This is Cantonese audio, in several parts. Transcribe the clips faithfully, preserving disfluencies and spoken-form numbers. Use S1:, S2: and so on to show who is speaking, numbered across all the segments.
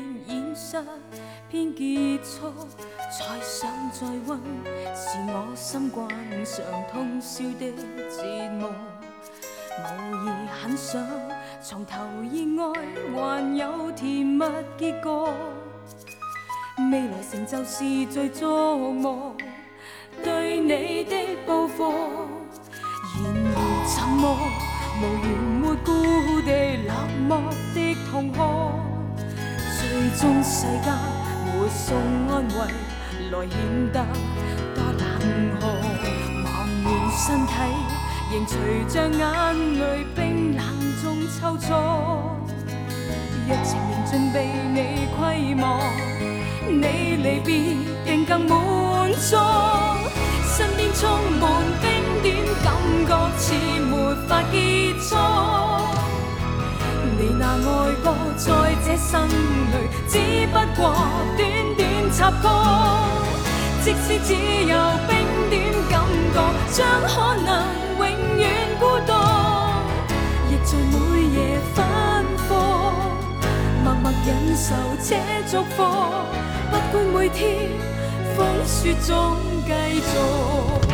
S1: 现实偏结束，再想再温，是我心惯常通宵的折磨。无疑很想从头意外，还有甜蜜结果。未来成就是最捉摸对你的报复。然而怎么无缘无故地冷漠的同學，最終世間沒送安慰，來顯得多冷酷。茫然身體仍隨着眼淚冰冷中抽搐，若情仍盡被你窺望，你離別仍更滿足。身邊充滿冰點感覺，似沒法結束。你那愛過在這生裏，只不過短短插曲。即使只有冰點感覺，將可能永遠孤獨，亦在每夜反覆，默默忍受這祝福。不管每天風雪中繼續。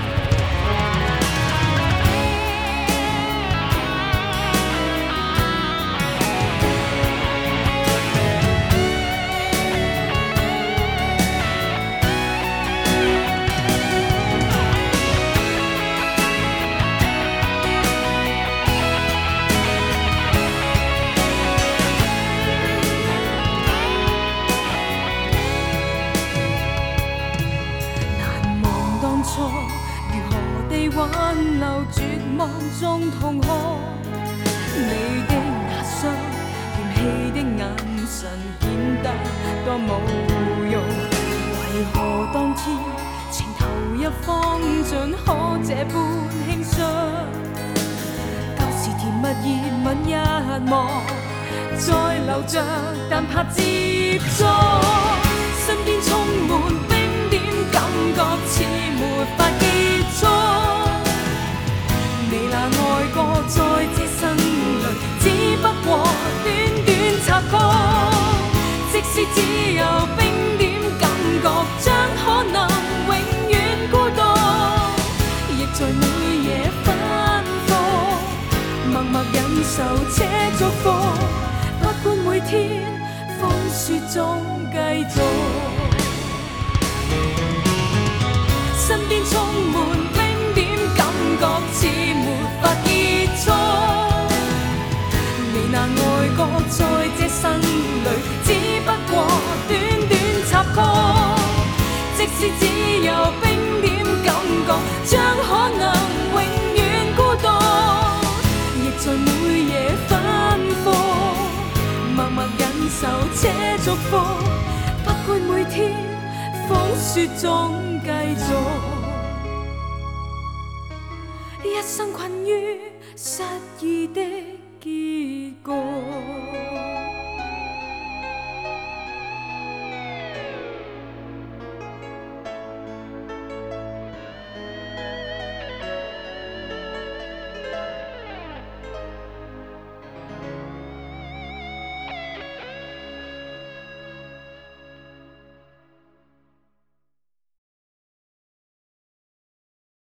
S1: 挽留絕望中痛哭，你的那雙嫌棄的眼神顯得多無用。為何當天情投入放盡，可這般輕率？舊時甜蜜熱吻一幕，再留着，但怕接觸。身邊充滿冰點感覺，似沒法結束。你那愛過在這生裏，只不過短短插曲。即使只有冰點感覺，將可能永遠孤獨，亦在每夜反覆，默默忍受這祝福。不管每天風雪中繼續，身邊充滿冰點感覺，似沒法結束。你那愛過在這生裏，只不過短短插曲。即使只有冰點感覺，將可能永遠孤獨，亦在每夜反覆，默默忍受這祝福。不管每天風雪中繼續，一生困於失意的結局。